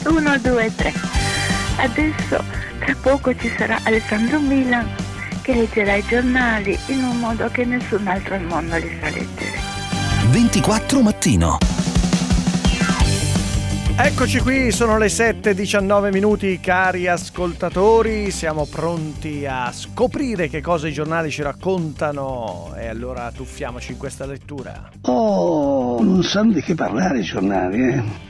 1, 2, 3. Adesso tra poco ci sarà Alessandro Milan che leggerà i giornali in un modo che nessun altro al mondo li sa leggere. 24 mattino. Eccoci qui, sono le 7:19 minuti, cari ascoltatori, siamo pronti a scoprire che cosa i giornali ci raccontano e allora tuffiamoci in questa lettura. Oh, non sanno di che parlare i giornali,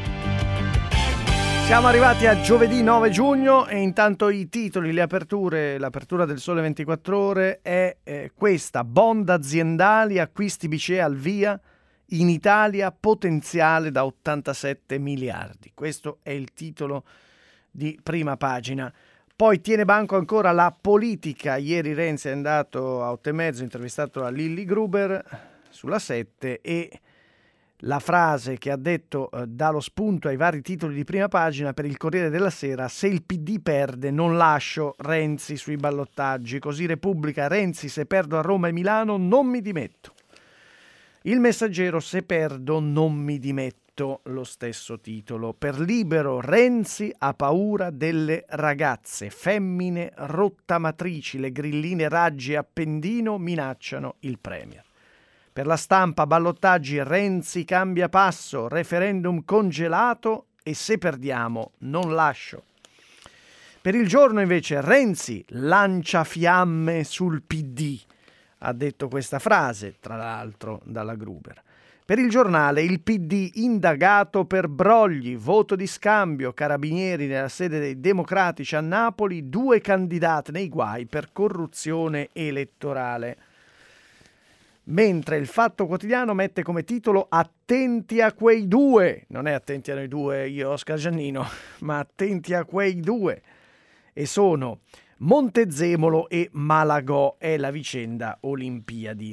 Siamo arrivati a giovedì 9 giugno e intanto i titoli, le aperture, l'apertura del Sole 24 Ore è questa: bond aziendali, acquisti BCE al via, in Italia potenziale da 87 miliardi. Questo è il titolo di prima pagina. Poi tiene banco ancora la politica. Ieri Renzi è andato a 8:30, intervistato a Lilli Gruber sulla 7 e la frase che ha detto dà lo spunto ai vari titoli di prima pagina per il Corriere della Sera: se il PD perde non lascio Renzi sui ballottaggi. Così Repubblica: Renzi, se perdo a Roma e Milano non mi dimetto. Il Messaggero: se perdo non mi dimetto, lo stesso titolo. Per Libero: Renzi ha paura delle ragazze, femmine rottamatrici, le grilline Raggi e Appendino minacciano il Premier. Per La Stampa: ballottaggi, Renzi cambia passo, referendum congelato e se perdiamo non lascio. Per Il Giorno invece: Renzi lancia fiamme sul PD. Ha detto questa frase, tra l'altro, dalla Gruber. Per Il Giornale: il PD indagato per brogli, voto di scambio, carabinieri nella sede dei Democratici a Napoli, 2 candidate nei guai per corruzione elettorale. Mentre il Fatto Quotidiano mette come titolo: attenti a quei 2, non è attenti a noi 2, io Oscar Giannino, ma attenti a quei 2, e sono Montezemolo e Malagò, è la vicenda Olimpiadi.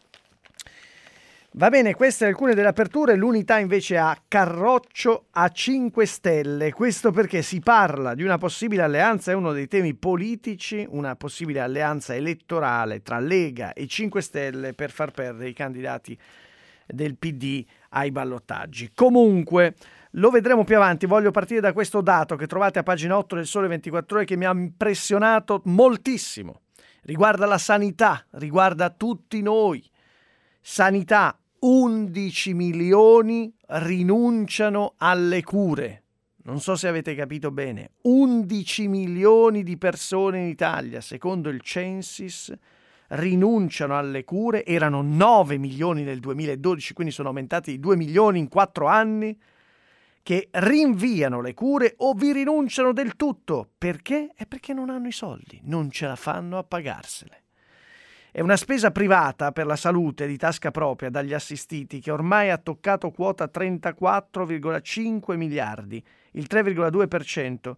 Va bene, queste alcune delle aperture. L'Unità invece ha Carroccio a 5 Stelle, questo perché si parla di una possibile alleanza, è uno dei temi politici, una possibile alleanza elettorale tra Lega e 5 Stelle per far perdere i candidati del PD ai ballottaggi. Comunque, lo vedremo più avanti. Voglio partire da questo dato che trovate a pagina 8 del Sole 24 Ore che mi ha impressionato moltissimo. Riguarda la sanità, riguarda tutti noi. Sanità: 11 milioni rinunciano alle cure. Non so se avete capito bene. 11 milioni di persone in Italia, secondo il Censis, rinunciano alle cure. Erano 9 milioni nel 2012, quindi sono aumentati di 2 milioni in 4 anni, che rinviano le cure o vi rinunciano del tutto. Perché? È perché non hanno i soldi, non ce la fanno a pagarsele. È una spesa privata per la salute di tasca propria dagli assistiti che ormai ha toccato quota 34,5 miliardi, il 3,2%.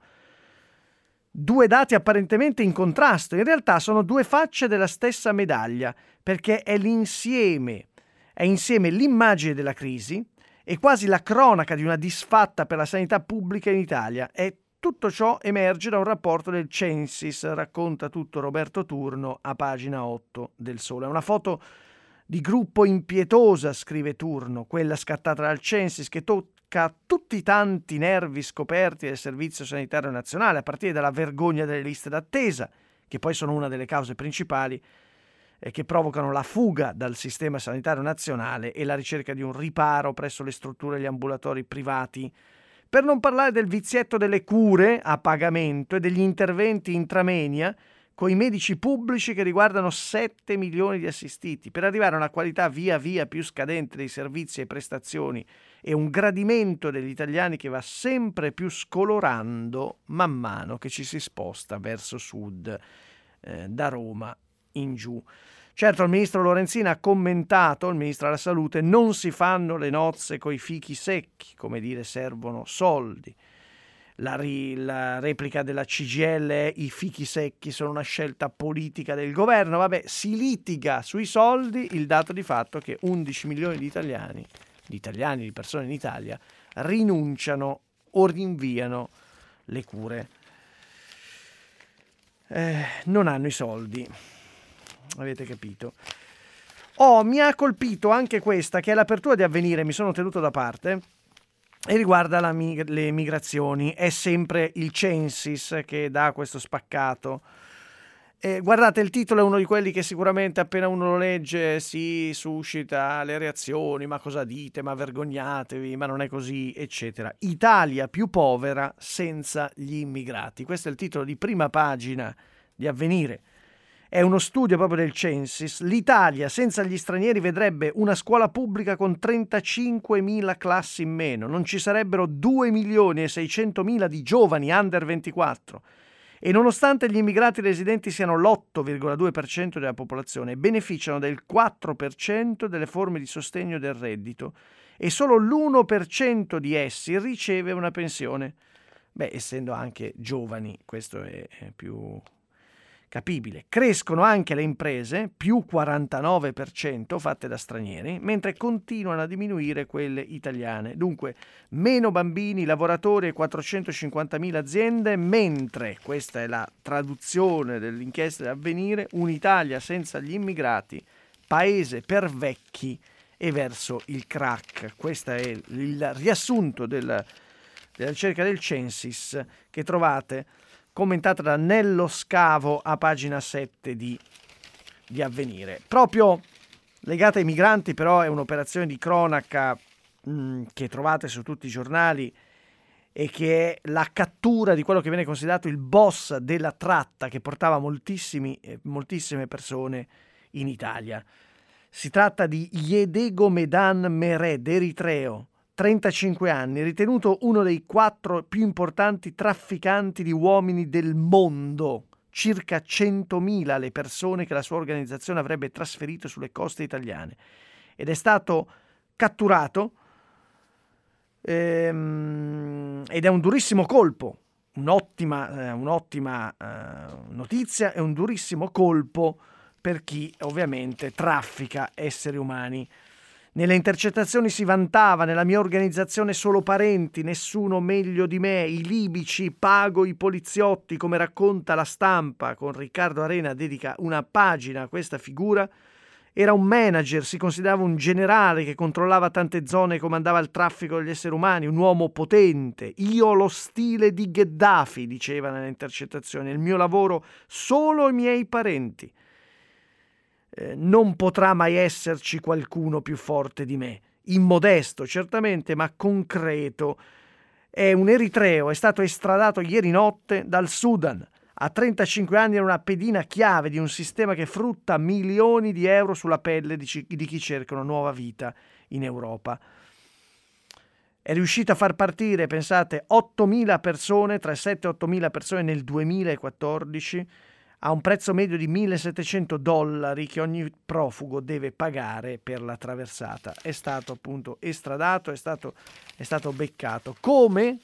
2 dati apparentemente in contrasto, in realtà sono 2 facce della stessa medaglia, perché è insieme l'immagine della crisi e quasi la cronaca di una disfatta per la sanità pubblica in Italia. E tutto ciò emerge da un rapporto del Censis, racconta tutto Roberto Turno a pagina 8 del Sole. È una foto di gruppo impietosa, scrive Turno, quella scattata dal Censis, che tocca tutti i tanti nervi scoperti del Servizio Sanitario Nazionale, a partire dalla vergogna delle liste d'attesa, che poi sono una delle cause principali che provocano la fuga dal sistema sanitario nazionale e la ricerca di un riparo presso le strutture e gli ambulatori privati. Per non parlare del vizietto delle cure a pagamento e degli interventi intramenia con i medici pubblici che riguardano 7 milioni di assistiti, per arrivare a una qualità via via più scadente dei servizi e prestazioni e un gradimento degli italiani che va sempre più scolorando man mano che ci si sposta verso sud, da Roma in giù. Certo, il ministro Lorenzin ha commentato, il ministro della Salute: non si fanno le nozze coi fichi secchi, come dire, servono soldi. La replica della CGIL è: i fichi secchi sono una scelta politica del governo. Vabbè, si litiga sui soldi, il dato di fatto è che 11 milioni di persone in Italia, rinunciano o rinviano le cure. Non hanno i soldi. Avete capito? Mi ha colpito anche questa, che è l'apertura di Avvenire, mi sono tenuto da parte. e riguarda le migrazioni. È sempre il Censis che dà questo spaccato. Guardate, il titolo è uno di quelli che sicuramente appena uno lo legge si suscita le reazioni: ma cosa dite, ma vergognatevi, ma non è così, eccetera. Italia più povera senza gli immigrati. Questo è il titolo di prima pagina di Avvenire. È uno studio proprio del Censis. L'Italia senza gli stranieri vedrebbe una scuola pubblica con 35.000 classi in meno. Non ci sarebbero 2.600.000 di giovani under 24. E nonostante gli immigrati residenti siano l'8,2% della popolazione, beneficiano del 4% delle forme di sostegno del reddito e solo l'1% di essi riceve una pensione. Beh, essendo anche giovani, questo è più capibile. Crescono anche le imprese, più 49% fatte da stranieri, mentre continuano a diminuire quelle italiane. Dunque, meno bambini, lavoratori e 450.000 aziende, mentre, questa è la traduzione dell'inchiesta dell'Avvenire, un'Italia senza gli immigrati, paese per vecchi e verso il crack. Questo è il riassunto della ricerca del Censis che trovate commentata da Nello Scavo a pagina 7 di Avvenire. Proprio legata ai migranti, però, è un'operazione di cronaca che trovate su tutti i giornali e che è la cattura di quello che viene considerato il boss della tratta che portava moltissime persone in Italia. Si tratta di Yedego Medan Mered, eritreo, 35 anni, ritenuto uno dei 4 più importanti trafficanti di uomini del mondo. Circa 100.000 le persone che la sua organizzazione avrebbe trasferito sulle coste italiane. Ed è stato catturato ed è un durissimo colpo, un'ottima notizia e un durissimo colpo per chi ovviamente traffica esseri umani. Nelle intercettazioni si vantava: nella mia organizzazione solo parenti, nessuno meglio di me, i libici, pago i poliziotti, come racconta La Stampa, con Riccardo Arena dedica una pagina a questa figura. Era un manager, si considerava un generale che controllava tante zone e comandava il traffico degli esseri umani, un uomo potente. Io ho lo stile di Gheddafi, diceva nelle intercettazioni, il mio lavoro solo i miei parenti. Non potrà mai esserci qualcuno più forte di me. Immodesto, certamente, ma concreto. È un eritreo, è stato estradato ieri notte dal Sudan. A 35 anni era una pedina chiave di un sistema che frutta milioni di euro sulla pelle di chi cerca una nuova vita in Europa. È riuscito a far partire, pensate, 8.000 persone, tra 7 e 8.000 persone nel 2014, a un prezzo medio di $1.700 che ogni profugo deve pagare per la traversata. È stato appunto estradato, è stato beccato. Come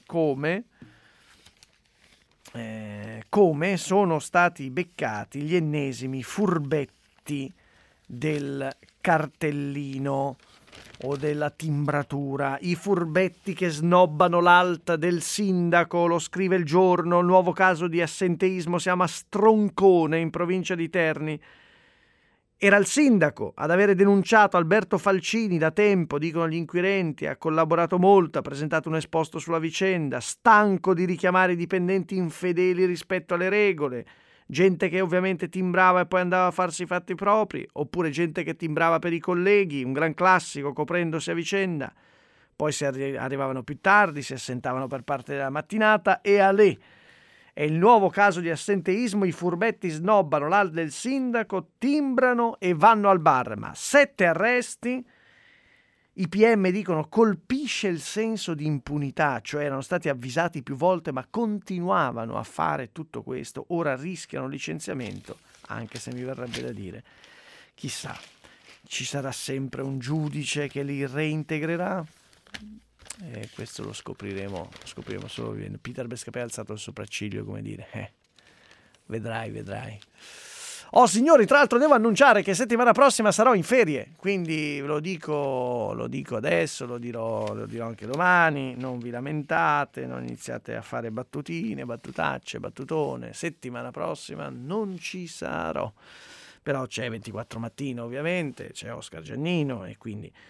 sono stati beccati gli ennesimi furbetti del cartellino o della timbratura, i furbetti che snobbano l'alta del sindaco. Lo scrive Il Giorno, nuovo caso di assenteismo, siamo a Stroncone in provincia di Terni. Era il sindaco ad avere denunciato Alberto Falcini da tempo, dicono gli inquirenti, ha collaborato molto, ha presentato un esposto sulla vicenda, stanco di richiamare i dipendenti infedeli rispetto alle regole, gente che ovviamente timbrava e poi andava a farsi i fatti propri, oppure gente che timbrava per i colleghi, un gran classico, coprendosi a vicenda. Poi si arrivavano più tardi, si assentavano per parte della mattinata e alè. È il nuovo caso di assenteismo, i furbetti snobbano l'al del sindaco, timbrano e vanno al bar. Ma 7 arresti, i PM dicono colpisce il senso di impunità, cioè erano stati avvisati più volte ma continuavano a fare tutto questo, ora rischiano licenziamento, anche se mi verrebbe da dire, chissà, ci sarà sempre un giudice che li reintegrerà? Questo lo scopriremo solo vivendo. Peter Bescapè ha alzato il sopracciglio, come dire, vedrai. Oh signori, tra l'altro devo annunciare che settimana prossima sarò in ferie, quindi lo dico adesso, lo dirò anche domani, non vi lamentate, non iniziate a fare battutine, battutacce, battutone. Settimana prossima non ci sarò, però c'è 24 Mattino ovviamente, c'è Oscar Giannino e quindi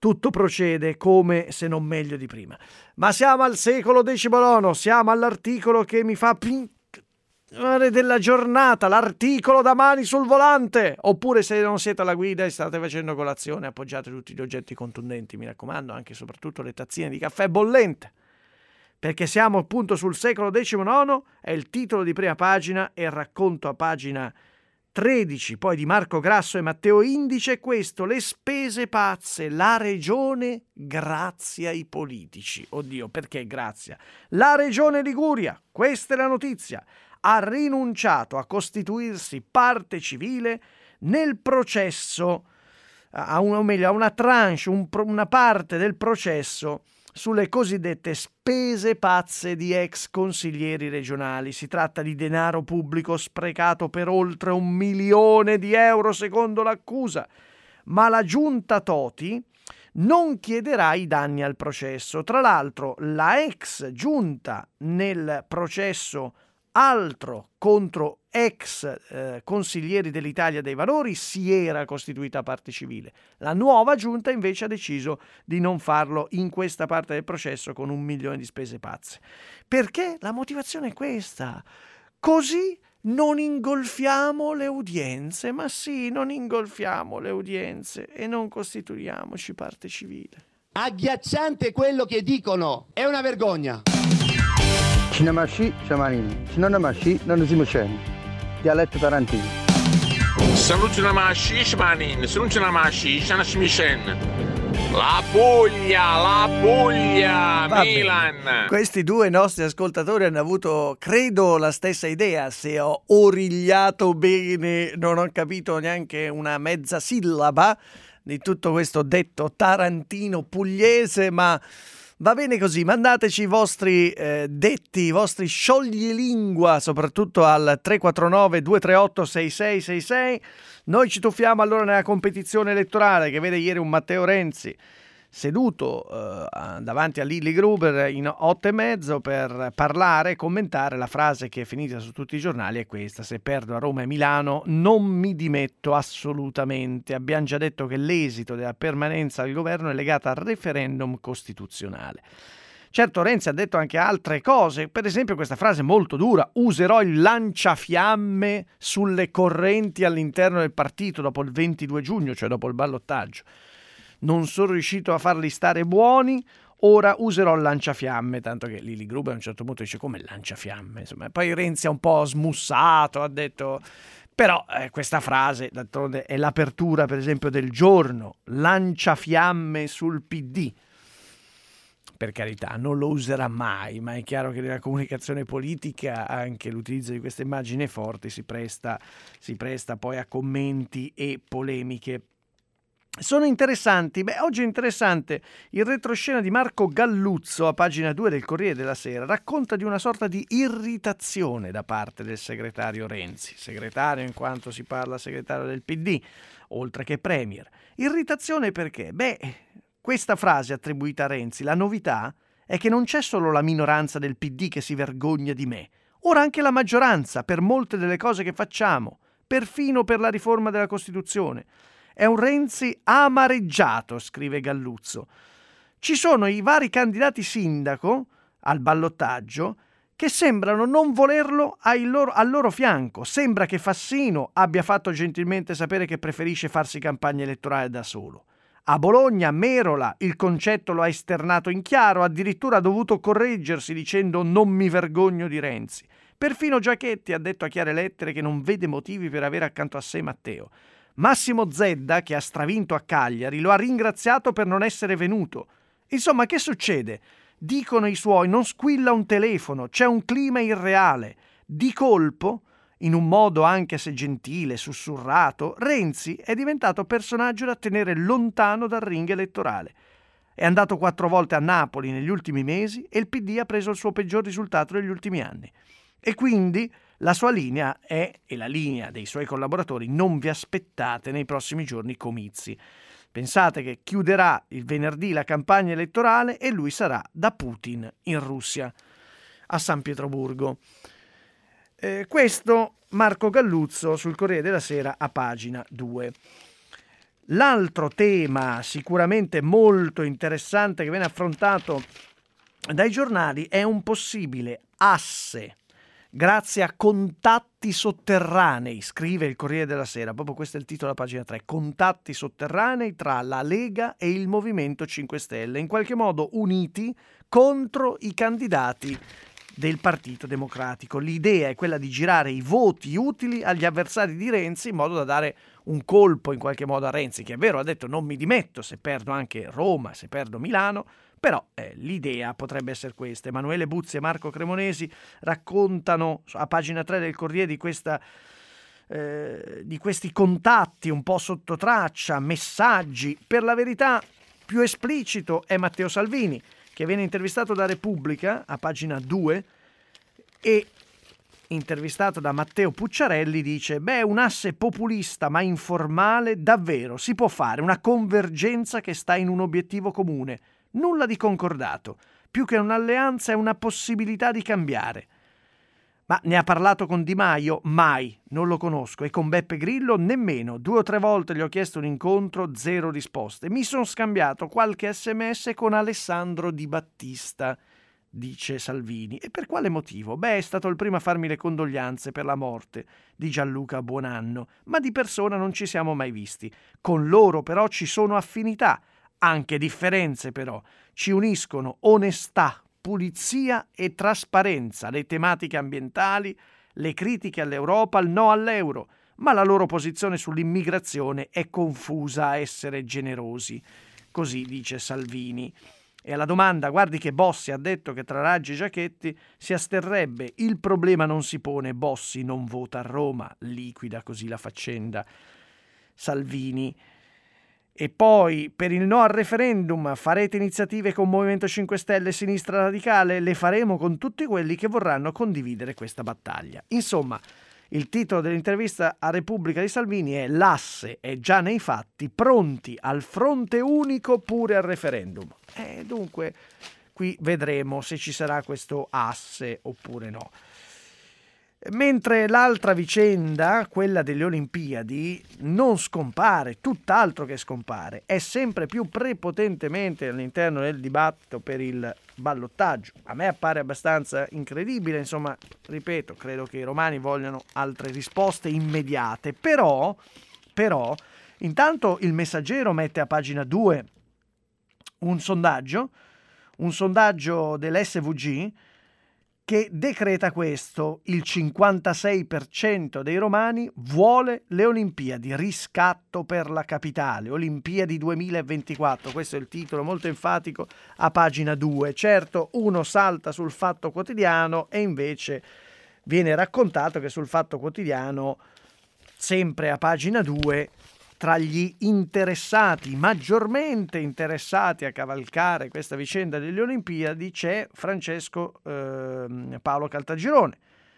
tutto procede come se non meglio di prima. Ma siamo al secolo XIX, siamo all'articolo che mi fa della giornata, l'articolo da mani sul volante. Oppure, se non siete alla guida e state facendo colazione, appoggiate tutti gli oggetti contundenti, mi raccomando, anche e soprattutto le tazzine di caffè bollente, perché siamo appunto sul secolo XIX. È il titolo di prima pagina e il racconto a pagina 13, poi di Marco Grasso e Matteo Indice, questo: le spese pazze, la regione grazia i politici. Oddio, perché grazia? La regione Liguria, questa è la notizia, ha rinunciato a costituirsi parte civile nel processo, a una tranche, una parte del processo sulle cosiddette spese pazze di ex consiglieri regionali. Si tratta di denaro pubblico sprecato per oltre 1 milione di euro secondo l'accusa, ma la giunta Toti non chiederà i danni al processo. Tra l'altro, la ex giunta nel processo altro contro ex consiglieri dell'Italia dei Valori si era costituita parte civile. La nuova giunta invece ha deciso di non farlo in questa parte del processo con 1 milione di spese pazze. Perché? La motivazione è questa: così non ingolfiamo le udienze. Ma sì, non ingolfiamo le udienze e non costituiamoci parte civile. Agghiacciante quello che dicono, è una vergogna. Cinemaci, Ciamanini. Cinemaci, non si muceni. Dialetto tarantino. Saluti Namashi, Shmanin, saluti Namashi, Shanashmishen. La Puglia, Vabbè, Milan. questi due nostri ascoltatori hanno avuto, credo, la stessa idea. Se ho origliato bene, non ho capito neanche una mezza sillaba di tutto questo detto tarantino pugliese, ma va bene così. Mandateci i vostri detti, i vostri scioglilingua, soprattutto al 349 238 6666. Noi ci tuffiamo allora nella competizione elettorale che vede ieri un Matteo Renzi seduto davanti a Lilli Gruber in 8:30 per parlare e commentare. La frase che è finita su tutti i giornali è questa: se perdo a Roma e Milano non mi dimetto assolutamente. Abbiamo già detto che l'esito della permanenza al governo è legato al referendum costituzionale. Certo, Renzi ha detto anche altre cose, per esempio questa frase molto dura: userò il lanciafiamme sulle correnti all'interno del partito dopo il 22 giugno, cioè dopo il ballottaggio. Non sono riuscito a farli stare buoni, ora userò il lanciafiamme, tanto che Lilli Gruber a un certo punto dice: come il lanciafiamme? Insomma, poi Renzi è un po' smussato, ha detto, però questa frase d'altronde è l'apertura per esempio del giorno, lanciafiamme sul PD. Per carità, non lo userà mai, ma è chiaro che nella comunicazione politica anche l'utilizzo di queste immagini forti si presta poi a commenti e polemiche. Sono interessanti. Oggi è interessante il retroscena di Marco Galluzzo a pagina 2 del Corriere della Sera. Racconta di una sorta di irritazione da parte del segretario Renzi, segretario in quanto si parla segretario del PD, oltre che premier. Irritazione perché? Questa frase attribuita a Renzi, la novità è che non c'è solo la minoranza del PD che si vergogna di me, ora anche la maggioranza per molte delle cose che facciamo, perfino per la riforma della Costituzione. È un Renzi amareggiato, scrive Galluzzo. Ci sono i vari candidati sindaco al ballottaggio che sembrano non volerlo al loro fianco. Sembra che Fassino abbia fatto gentilmente sapere che preferisce farsi campagna elettorale da solo. A Bologna, Merola il concetto lo ha esternato in chiaro, addirittura ha dovuto correggersi dicendo non mi vergogno di Renzi. Perfino Giachetti ha detto a chiare lettere che non vede motivi per avere accanto a sé Matteo. Massimo Zedda, che ha stravinto a Cagliari, lo ha ringraziato per non essere venuto. Insomma, che succede? Dicono i suoi, non squilla un telefono, c'è un clima irreale. Di colpo, in un modo anche se gentile, sussurrato, Renzi è diventato personaggio da tenere lontano dal ring elettorale. È andato 4 volte a Napoli negli ultimi mesi e il PD ha preso il suo peggior risultato negli ultimi anni. E quindi la sua linea è, e la linea dei suoi collaboratori, non vi aspettate nei prossimi giorni comizi. Pensate che chiuderà il venerdì la campagna elettorale e lui sarà da Putin in Russia, a San Pietroburgo. Questo Marco Galluzzo sul Corriere della Sera a pagina 2. L'altro tema sicuramente molto interessante che viene affrontato dai giornali è un possibile asse grazie a contatti sotterranei, scrive il Corriere della Sera, proprio questo è il titolo della pagina 3, contatti sotterranei tra la Lega e il Movimento 5 Stelle, in qualche modo uniti contro i candidati del Partito Democratico. L'idea è quella di girare i voti utili agli avversari di Renzi in modo da dare un colpo in qualche modo a Renzi, che è vero, ha detto non mi dimetto se perdo anche Roma, se perdo Milano, però l'idea potrebbe essere questa. Emanuele Buzzi e Marco Cremonesi raccontano a pagina 3 del Corriere di questi contatti un po' sotto traccia, messaggi. Per la verità più esplicito è Matteo Salvini, che viene intervistato da Repubblica a pagina 2 e intervistato da Matteo Pucciarelli dice un asse populista ma informale davvero si può fare, una convergenza che sta in un obiettivo comune, nulla di concordato, più che un'alleanza è una possibilità di cambiare. Ma ne ha parlato con Di Maio? Mai, non lo conosco, e con Beppe Grillo nemmeno. 2 o 3 volte gli ho chiesto un incontro, 0 risposte. Mi sono scambiato qualche SMS con Alessandro Di Battista, dice Salvini. E per quale motivo? È stato il primo a farmi le condoglianze per la morte di Gianluca Buonanno, ma di persona non ci siamo mai visti. Con loro però ci sono affinità, anche differenze però. Ci uniscono onestà, pulizia e trasparenza, le tematiche ambientali, le critiche all'Europa, il no all'euro, ma la loro posizione sull'immigrazione è confusa a essere generosi. Così dice Salvini. E alla domanda, guardi che Bossi ha detto che tra Raggi e Giachetti si asterrebbe, il problema non si pone, Bossi non vota a Roma, liquida così la faccenda Salvini. E poi, per il no al referendum, farete iniziative con Movimento 5 Stelle e Sinistra Radicale? Le faremo con tutti quelli che vorranno condividere questa battaglia. Insomma, il titolo dell'intervista a Repubblica di Salvini è l'asse è già nei fatti, pronti al fronte unico pure al referendum. Dunque, qui vedremo se ci sarà questo asse oppure no. Mentre l'altra vicenda, quella delle Olimpiadi, non scompare, tutt'altro che scompare, è sempre più prepotentemente all'interno del dibattito per il ballottaggio. A me appare abbastanza incredibile, insomma, ripeto, credo che i romani vogliano altre risposte immediate, però, intanto il Messaggero mette a pagina 2 un sondaggio dell'SVG, che decreta questo: il 56% dei romani vuole le Olimpiadi, riscatto per la capitale, Olimpiadi 2024, questo è il titolo molto enfatico a pagina 2. Certo, uno salta sul Fatto Quotidiano e invece viene raccontato che sul Fatto Quotidiano, sempre a pagina 2, tra gli interessati, maggiormente interessati a cavalcare questa vicenda delle Olimpiadi, c'è Francesco Paolo Caltagirone,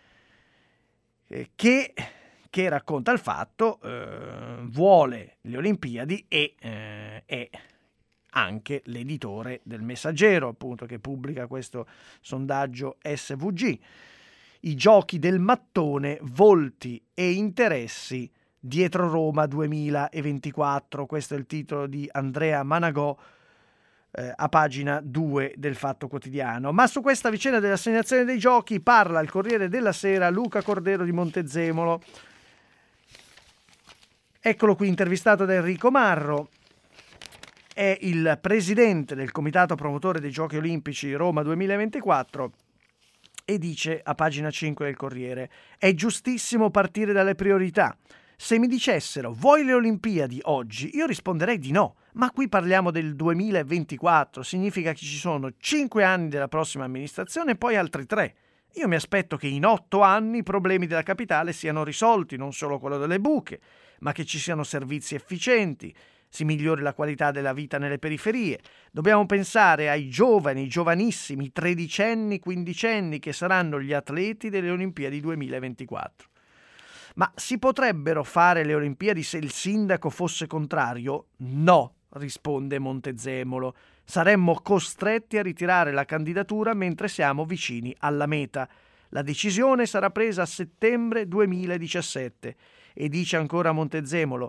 che racconta il fatto, vuole le Olimpiadi e è anche l'editore del Messaggero, appunto, che pubblica questo sondaggio SVG. I giochi del mattone, volti e interessi dietro Roma 2024, questo è il titolo di Andrea Managò a pagina 2 del Fatto Quotidiano. Ma su questa vicenda dell'assegnazione dei giochi parla il Corriere della Sera Luca Cordero di Montezemolo. Eccolo qui intervistato da Enrico Marro, è il presidente del comitato promotore dei Giochi Olimpici Roma 2024 e dice a pagina 5 del Corriere: è giustissimo partire dalle priorità. Se mi dicessero vuoi le Olimpiadi oggi, io risponderei di no, ma qui parliamo del 2024, significa che ci sono 5 anni della prossima amministrazione e poi altri 3. Io mi aspetto che in 8 anni i problemi della capitale siano risolti, non solo quello delle buche, ma che ci siano servizi efficienti, si migliori la qualità della vita nelle periferie. Dobbiamo pensare ai giovani, giovanissimi, tredicenni, quindicenni che saranno gli atleti delle Olimpiadi 2024. Ma si potrebbero fare le Olimpiadi se il sindaco fosse contrario? No, risponde Montezemolo. Saremmo costretti a ritirare la candidatura mentre siamo vicini alla meta. La decisione sarà presa a settembre 2017. E dice ancora Montezemolo: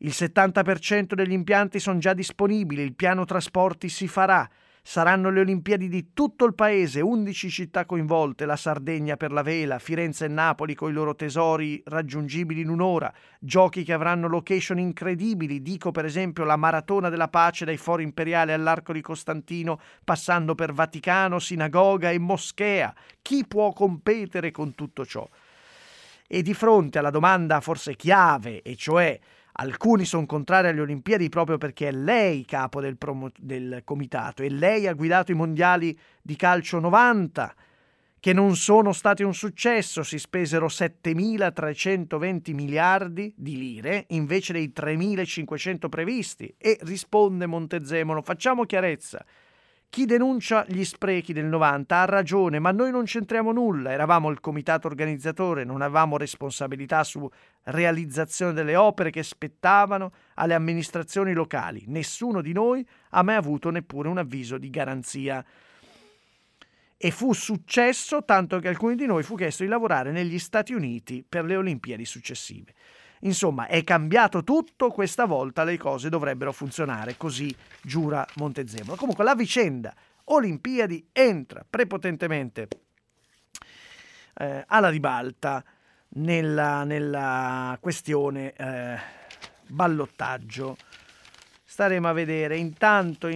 Il 70% degli impianti sono già disponibili, il piano trasporti si farà. Saranno le Olimpiadi di tutto il paese, 11 città coinvolte, la Sardegna per la vela, Firenze e Napoli con i loro tesori raggiungibili in un'ora, giochi che avranno location incredibili, dico per esempio la Maratona della Pace dai Fori Imperiali all'Arco di Costantino, passando per Vaticano, Sinagoga e Moschea. Chi può competere con tutto ciò? E di fronte alla domanda forse chiave, e cioè alcuni sono contrari alle Olimpiadi proprio perché è lei capo del comitato e lei ha guidato i mondiali di calcio 90 che non sono stati un successo, si spesero 7.320 miliardi di lire invece dei 3.500 previsti. E risponde Montezemolo: facciamo chiarezza. Chi denuncia gli sprechi del 90 ha ragione, ma noi non c'entriamo nulla. Eravamo il comitato organizzatore, non avevamo responsabilità su realizzazione delle opere che spettavano alle amministrazioni locali. Nessuno di noi ha mai avuto neppure un avviso di garanzia. E fu successo tanto che alcuni di noi fu chiesto di lavorare negli Stati Uniti per le Olimpiadi successive. Insomma, è cambiato tutto, questa volta le cose dovrebbero funzionare, così giura Montezemolo. Comunque la vicenda Olimpiadi entra prepotentemente alla ribalta nella questione ballottaggio. Staremo a vedere. Intanto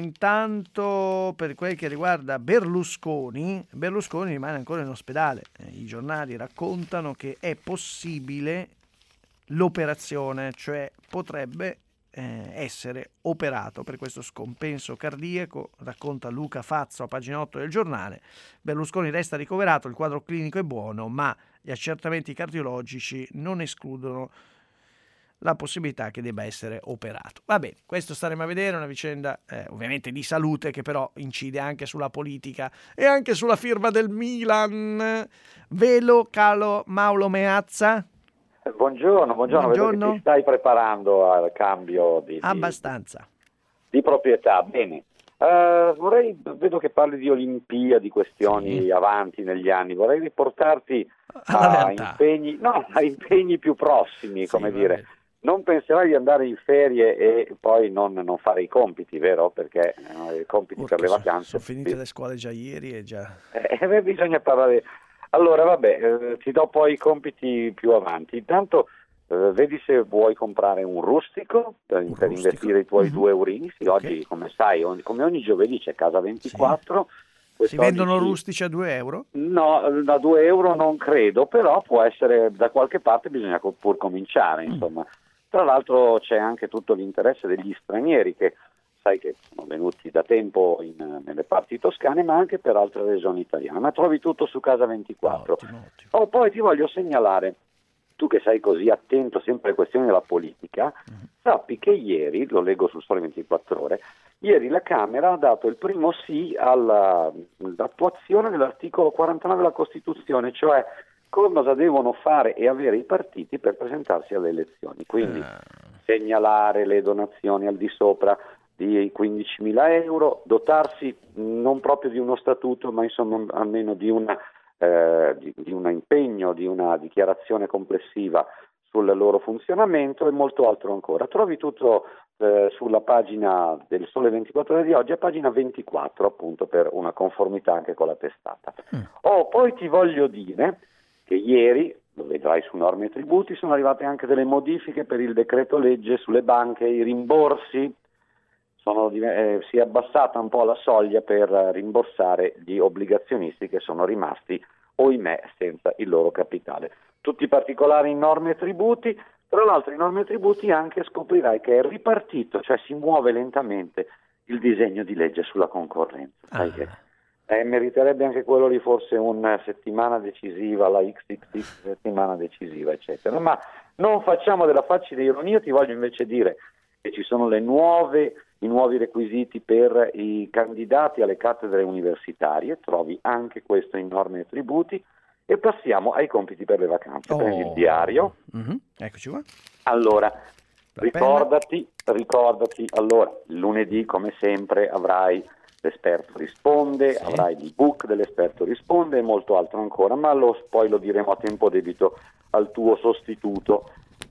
per quel che riguarda Berlusconi rimane ancora in ospedale. I giornali raccontano che è possibile l'operazione, cioè potrebbe essere operato per questo scompenso cardiaco, racconta Luca Fazzo a pagina 8 del giornale. Berlusconi resta ricoverato, il quadro clinico è buono, ma gli accertamenti cardiologici non escludono la possibilità che debba essere operato. Va bene, questo staremo a vedere, una vicenda ovviamente di salute che però incide anche sulla politica e anche sulla firma del Milan. Velo calo Mauro Meazza. Buongiorno. Vedo che ti stai preparando al cambio abbastanza di proprietà. Bene, vedo che parli di Olimpiadi, questioni sì, avanti negli anni. Vorrei riportarti a impegni più prossimi, sì, come dire. Non penserai di andare in ferie e poi non fare i compiti, vero? Perché i compiti per le vacanze sono finite le scuole già ieri e già bisogna parlare. Allora, vabbè, ti do poi i compiti più avanti. Intanto vedi se vuoi comprare un rustico per investire i tuoi 2 eurini. Sì, okay. Oggi, come sai, come ogni giovedì c'è Casa 24. Sì. Si vendono rustici a 2 euro? No, da 2 euro non credo, però può essere da qualche parte, bisogna pur cominciare, insomma. Tra l'altro c'è anche tutto l'interesse degli stranieri che sai che sono venuti da tempo nelle parti toscane, ma anche per altre regioni italiane. Ma trovi tutto su Casa 24. Ottimo. Poi ti voglio segnalare, tu che sei così attento sempre alle questioni della politica, sappi che ieri, lo leggo sul Sole 24 Ore, ieri la Camera ha dato il primo sì all'attuazione dell'articolo 49 della Costituzione, cioè cosa devono fare e avere i partiti per presentarsi alle elezioni. Quindi segnalare le donazioni al di sopra di 15.000 euro, dotarsi non proprio di uno statuto, ma insomma almeno di un impegno, di una dichiarazione complessiva sul loro funzionamento e molto altro ancora. Trovi tutto sulla pagina del Sole 24 Ore di oggi, a pagina 24, appunto, per una conformità anche con la testata. Poi ti voglio dire che ieri, lo vedrai su norme e tributi, sono arrivate anche delle modifiche per il decreto legge sulle banche, i rimborsi. Si è abbassata un po' la soglia per rimborsare gli obbligazionisti che sono rimasti, ohimè, senza il loro capitale. Tutti i particolari in norme e tributi. Tra l'altro in norme e tributi anche scoprirai che è ripartito, cioè si muove lentamente il disegno di legge sulla concorrenza. Sai che meriterebbe anche quello lì forse una settimana decisiva, la XXX settimana decisiva, eccetera. Ma non facciamo della facile ironia, ti voglio invece dire che ci sono i nuovi requisiti per i candidati alle cattedre universitarie, trovi anche questo in norme e tributi, e passiamo ai compiti per le vacanze. Prendi il diario. Eccoci qua. Allora, ricordati, allora, lunedì come sempre avrai l'esperto risponde, avrai l'ebook dell'esperto risponde e molto altro ancora, ma poi lo diremo a tempo debito al tuo sostituto.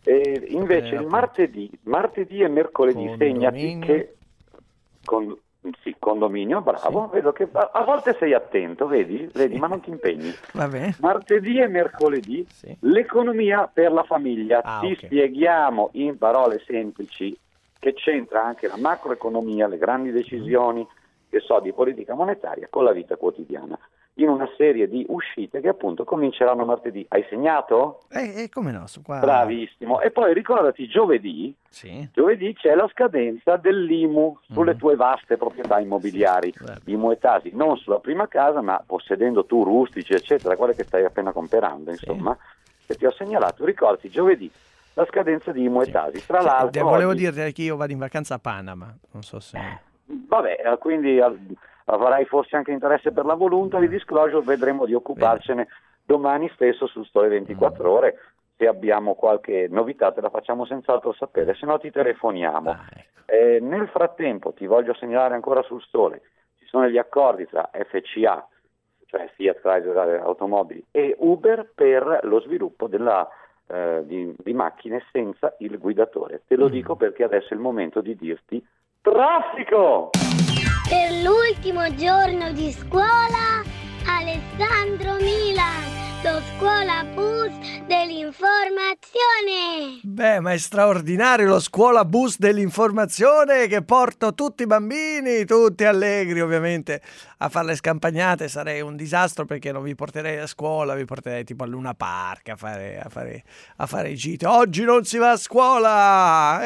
Invece il martedì e mercoledì segnati che condominio, bravo, vedo che a volte sei attento, vedi, ma non ti impegni. Vabbè. Martedì e mercoledì l'economia per la famiglia, spieghiamo in parole semplici che c'entra anche la macroeconomia, le grandi decisioni di politica monetaria con la vita quotidiana, in una serie di uscite che appunto cominceranno martedì. Hai segnato? Come no? Qua... Bravissimo. E poi ricordati, giovedì c'è la scadenza dell'IMU sulle tue vaste proprietà immobiliari, IMU e Tasi, non sulla prima casa, ma possedendo tu rustici, eccetera, quelle che stai appena comprando, insomma, che ti ho segnalato. Ricordati, giovedì, la scadenza di IMU e Tasi. Tra l'altro... Volevo dirti che io vado in vacanza a Panama, non so se... Vabbè, quindi... avrai forse anche interesse per la voluntary disclosure, vedremo di occuparcene domani stesso su Sole 24 Ore. Se abbiamo qualche novità te la facciamo senz'altro sapere, se no ti telefoniamo. Nel frattempo ti voglio segnalare ancora sul Sole, ci sono gli accordi tra FCA, cioè Fiat Chrysler Automobili, e Uber per lo sviluppo di macchine senza il guidatore. Te lo dico perché adesso è il momento di dirti traffico! Per l'ultimo giorno di scuola, Alessandro Milan, lo scuola bus dell'informazione. Beh, ma è straordinario lo scuola bus dell'informazione che porto tutti i bambini, tutti allegri ovviamente, a fare le scampagnate. Sarei un disastro perché non vi porterei a scuola, vi porterei tipo a Luna Park a fare i gite. Oggi non si va a scuola!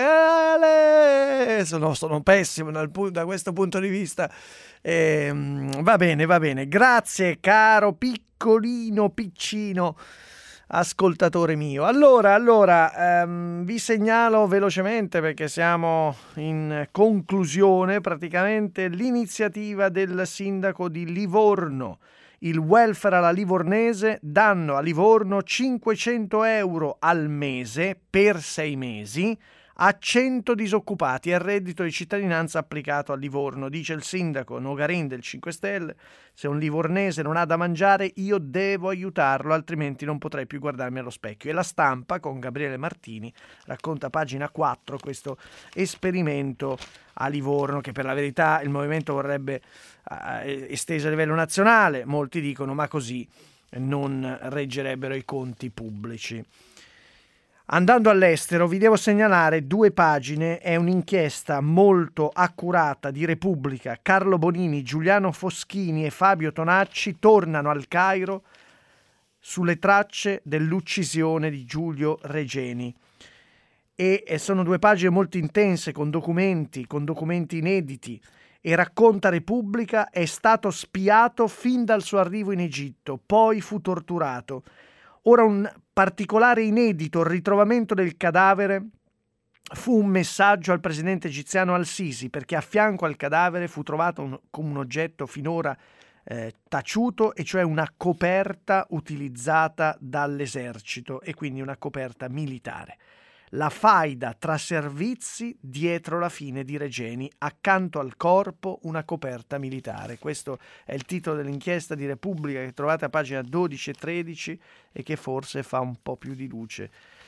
Sono pessimo da questo punto di vista. Va bene. Grazie caro piccino ascoltatore mio. Allora, vi segnalo velocemente, perché siamo in conclusione praticamente, l'iniziativa del sindaco di Livorno. Il welfare alla livornese, danno a Livorno 500 euro al mese per 6 mesi a 100 disoccupati e al reddito di cittadinanza applicato a Livorno. Dice il sindaco Nogarin del 5 Stelle: se un livornese non ha da mangiare io devo aiutarlo, altrimenti non potrei più guardarmi allo specchio. E La Stampa con Gabriele Martini racconta a pagina 4 questo esperimento a Livorno, che per la verità il movimento vorrebbe esteso a livello nazionale. Molti dicono ma così non reggerebbero i conti pubblici. Andando all'estero vi devo segnalare 2 pagine, è un'inchiesta molto accurata di Repubblica. Carlo Bonini, Giuliano Foschini e Fabio Tonacci tornano al Cairo sulle tracce dell'uccisione di Giulio Regeni. E sono 2 pagine molto intense con documenti inediti. E racconta Repubblica: è stato spiato fin dal suo arrivo in Egitto, poi fu torturato. Ora un particolare inedito: il ritrovamento del cadavere fu un messaggio al presidente egiziano Al-Sisi, perché a fianco al cadavere fu trovato un oggetto finora taciuto, e cioè una coperta utilizzata dall'esercito, e quindi una coperta militare. La faida tra servizi dietro la fine di Regeni, accanto al corpo una coperta militare. Questo è il titolo dell'inchiesta di Repubblica che trovate a pagina 12 e 13 e che forse fa un po' più di luce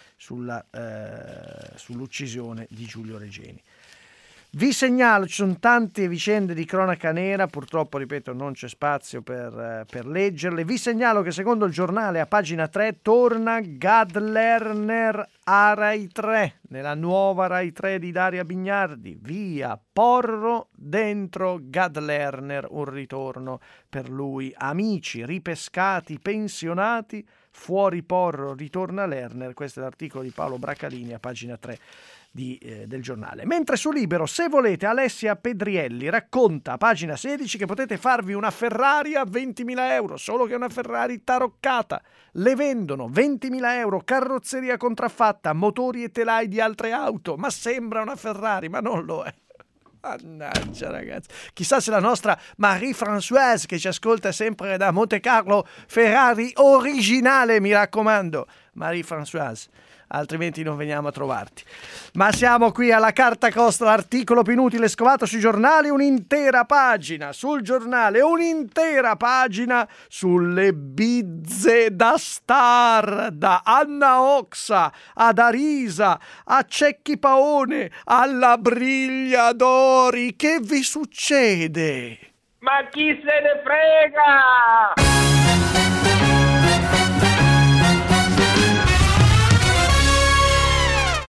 sull'uccisione di Giulio Regeni. Vi segnalo, ci sono tante vicende di cronaca nera, purtroppo, ripeto, non c'è spazio per leggerle. Vi segnalo che secondo il Giornale a pagina 3 torna Gad Lerner a Rai 3, nella nuova Rai 3 di Daria Bignardi. Via Porro, dentro Gad Lerner, un ritorno per lui. Amici, ripescati, pensionati, fuori Porro, ritorna Lerner. Questo è l'articolo di Paolo Bracalini a pagina 3 del Giornale. Mentre su Libero, se volete, Alessia Pedrielli racconta a pagina 16 che potete farvi una Ferrari a 20.000 euro, solo che è una Ferrari taroccata. Le vendono 20.000 euro, carrozzeria contraffatta, motori e telai di altre auto. Ma sembra una Ferrari, ma non lo è. Mannaggia ragazzi, chissà se la nostra Marie-Françoise, che ci ascolta sempre da Monte Carlo, Ferrari originale, mi raccomando, Marie-Françoise, altrimenti non veniamo a trovarti. Ma siamo qui alla Carta Costa, l'articolo più inutile scovato sui giornali, un'intera pagina sul giornale, un'intera pagina sulle bizze da star, da Anna Oxa ad Arisa, a Cecchi Paone, alla Brigliadori. Che vi succede? Ma chi se ne frega?